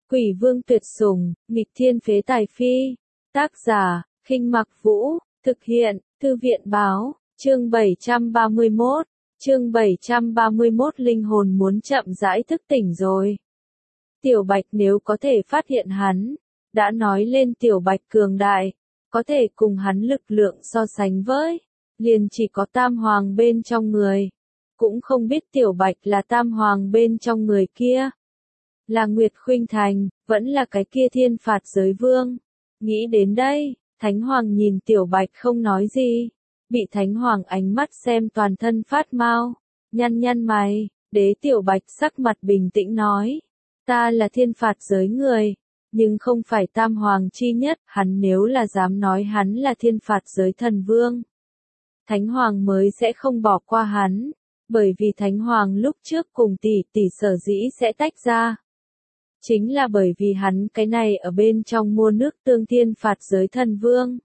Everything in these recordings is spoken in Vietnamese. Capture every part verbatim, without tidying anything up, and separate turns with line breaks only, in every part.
Quỷ vương tuyệt sủng, nghịch thiên phế tài phi. Tác giả, Khinh Mặc Vũ, thực hiện, Thư viện báo, chương bảy trăm ba mươi mốt, chương bảy trăm ba mươi mốt linh hồn muốn chậm rãi thức tỉnh rồi. Tiểu Bạch nếu có thể phát hiện hắn, đã nói lên Tiểu Bạch cường đại, có thể cùng hắn lực lượng so sánh với, liền chỉ có Tam Hoàng bên trong người. Cũng không biết Tiểu Bạch là Tam Hoàng bên trong người kia. Là Nguyệt Khuynh Thành, vẫn là cái kia thiên phạt giới vương. Nghĩ đến đây, Thánh Hoàng nhìn Tiểu Bạch không nói gì. Bị Thánh Hoàng ánh mắt xem toàn thân phát mau. Nhăn nhăn mày, đế Tiểu Bạch sắc mặt bình tĩnh nói. Ta là thiên phạt giới người, nhưng không phải Tam Hoàng chi nhất. Hắn nếu là dám nói hắn là thiên phạt giới thần vương, Thánh Hoàng mới sẽ không bỏ qua hắn. Bởi vì Thánh Hoàng lúc trước cùng tỷ tỷ sở dĩ sẽ tách ra. Chính là bởi vì hắn cái này ở bên trong mua nước tương thiên phạt giới thần vương.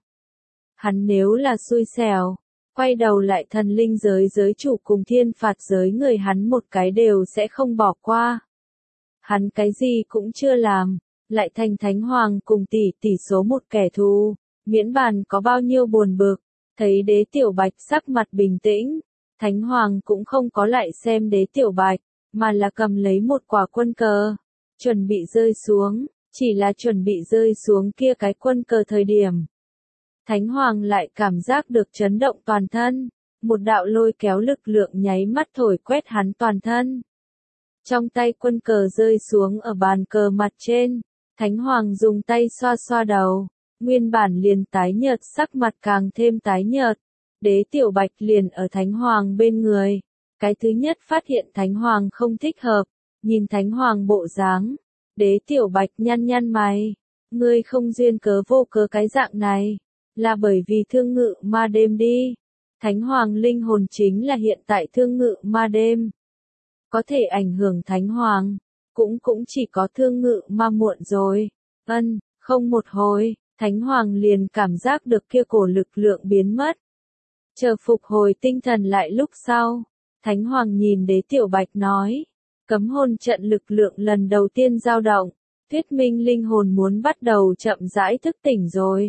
Hắn nếu là xui xẻo, quay đầu lại thần linh giới giới chủ cùng thiên phạt giới người hắn một cái đều sẽ không bỏ qua. Hắn cái gì cũng chưa làm, lại thành Thánh Hoàng cùng tỷ tỷ số một kẻ thù, miễn bàn có bao nhiêu buồn bực. Thấy đế Tiểu Bạch sắc mặt bình tĩnh, Thánh Hoàng cũng không có lại xem đế Tiểu Bạch, mà là cầm lấy một quả quân cờ, chuẩn bị rơi xuống, chỉ là chuẩn bị rơi xuống kia cái quân cờ thời điểm. Thánh Hoàng lại cảm giác được chấn động toàn thân, một đạo lôi kéo lực lượng nháy mắt thổi quét hắn toàn thân. Trong tay quân cờ rơi xuống ở bàn cờ mặt trên, Thánh Hoàng dùng tay xoa xoa đầu, nguyên bản liền tái nhợt sắc mặt càng thêm tái nhợt. Đế Tiểu Bạch liền ở Thánh Hoàng bên người. Cái thứ nhất phát hiện Thánh Hoàng không thích hợp, nhìn Thánh Hoàng bộ dáng, đế Tiểu Bạch nhăn nhăn mày. Ngươi không duyên cớ vô cớ cái dạng này, là bởi vì thương ngự ma đêm đi. Thánh Hoàng linh hồn chính là hiện tại thương ngự ma đêm. Có thể ảnh hưởng Thánh Hoàng, cũng cũng chỉ có thương ngự ma muộn rồi. Ân, không một hồi, Thánh Hoàng liền cảm giác được kia cổ lực lượng biến mất. Chờ phục hồi tinh thần lại lúc sau, Thánh Hoàng nhìn đế Tiểu Bạch nói, cấm hồn trận lực lượng lần đầu tiên dao động, thuyết minh linh hồn muốn bắt đầu chậm rãi thức tỉnh rồi.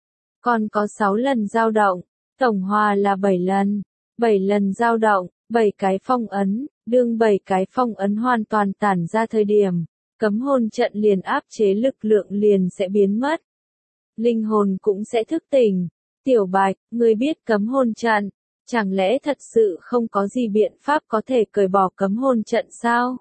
Còn có sáu lần dao động, tổng hòa là bảy lần, bảy lần dao động, bảy cái phong ấn, đương bảy cái phong ấn hoàn toàn tản ra thời điểm, cấm hồn trận liền áp chế lực lượng liền sẽ biến mất. Linh hồn cũng sẽ thức tỉnh. Tiểu Bạch, ngươi biết cấm hồn trận, chẳng lẽ thật sự không có gì biện pháp có thể cởi bỏ cấm hồn trận sao?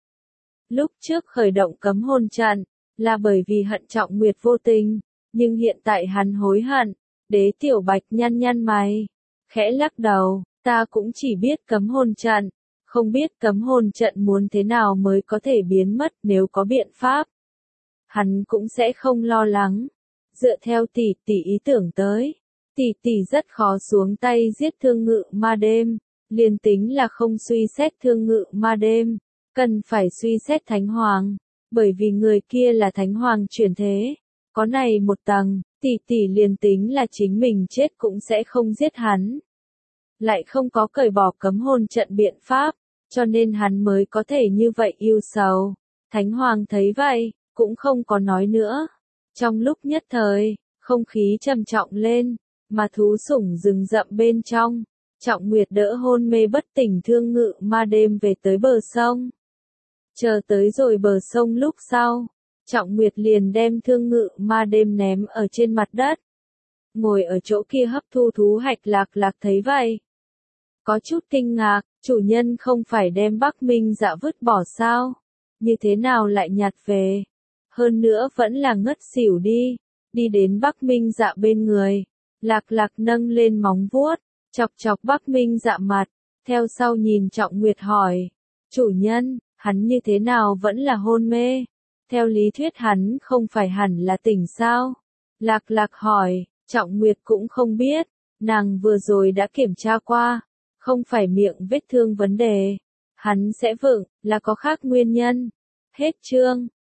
Lúc trước khởi động cấm hồn trận, là bởi vì hận Trọng Nguyệt vô tình, nhưng hiện tại hắn hối hận. Đế Tiểu Bạch nhăn nhăn mày, khẽ lắc đầu, ta cũng chỉ biết cấm hồn trận, không biết cấm hồn trận muốn thế nào mới có thể biến mất. Nếu có biện pháp, hắn cũng sẽ không lo lắng. Dựa theo tỷ tỷ ý tưởng tới, tỷ tỷ rất khó xuống tay giết thương ngự ma đêm, liền tính là không suy xét thương ngự ma đêm, cần phải suy xét Thánh Hoàng, bởi vì người kia là Thánh Hoàng chuyển thế, có này một tầng, tỷ tỷ liền tính là chính mình chết cũng sẽ không giết hắn. Lại không có cởi bỏ cấm hồn trận biện pháp, cho nên hắn mới có thể như vậy yêu sầu. Thánh Hoàng thấy vậy, cũng không có nói nữa. Trong lúc nhất thời, không khí trầm trọng lên, mà thú sủng rừng rậm bên trong, Trọng Nguyệt đỡ hôn mê bất tỉnh thương ngự ma đêm về tới bờ sông. Chờ tới rồi bờ sông lúc sau, Trọng Nguyệt liền đem thương ngự ma đêm ném ở trên mặt đất. Ngồi ở chỗ kia hấp thu thú hạch Lạc Lạc thấy vậy, có chút kinh ngạc, chủ nhân không phải đem Bắc Minh Dạ vứt bỏ sao? Như thế nào lại nhặt về? Hơn nữa vẫn là ngất xỉu đi, đi đến Bắc Minh Dạ bên người. Lạc Lạc nâng lên móng vuốt, chọc chọc Bắc Minh Dạ mặt, theo sau nhìn Trọng Nguyệt hỏi, chủ nhân, hắn như thế nào vẫn là hôn mê? Theo lý thuyết hắn không phải hẳn là tỉnh sao? Lạc Lạc hỏi, Trọng Nguyệt cũng không biết, nàng vừa rồi đã kiểm tra qua, không phải miệng vết thương vấn đề, hắn sẽ vững, là có khác nguyên nhân. Hết chương.